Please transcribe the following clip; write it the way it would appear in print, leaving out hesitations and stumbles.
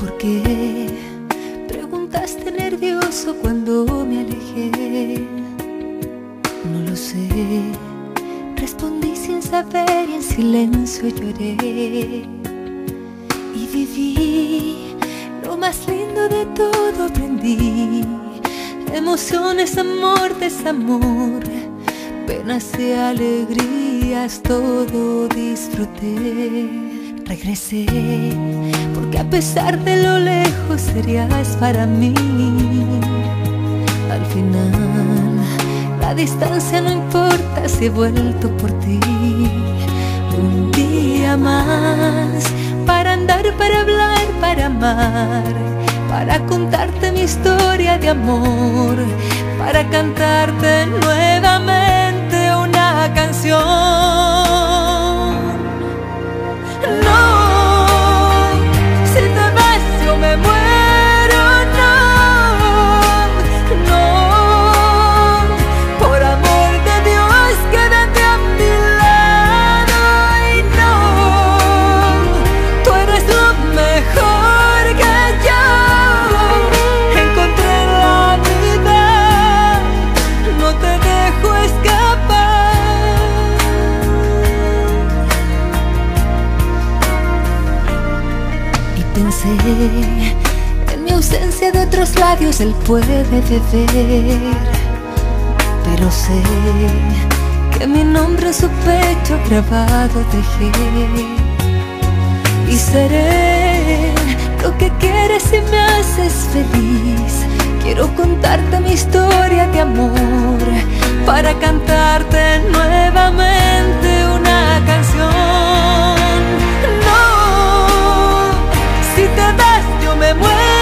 ¿Por qué? Preguntaste nervioso cuando me alejé. No lo sé, respondí sin saber y en silencio lloré. Y viví lo más lindo de todo, aprendí emociones, amor, desamor, penas y alegrías, todo disfruté. Regresé porque a pesar de lo lejos serías para mí. Al final la distancia no importa si he vuelto por ti. Un día más para andar, para hablar, para amar, para contarte mi historia de amor, para cantarte nuevamente una canción. No, si te vas yo me muero, no, no, por amor de Dios quédate a mi lado. Y no, tú eres lo mejor que yo encontré en la vida, no te dejo escapar. Y pensé en mi ausencia de otros labios él puede beber, pero sé que mi nombre en su pecho grabado dejé. Y seré lo que quieres si me haces feliz. Quiero contarte mi historia de amor, para cantarte nuevamente una canción. No, si te vas yo me muero.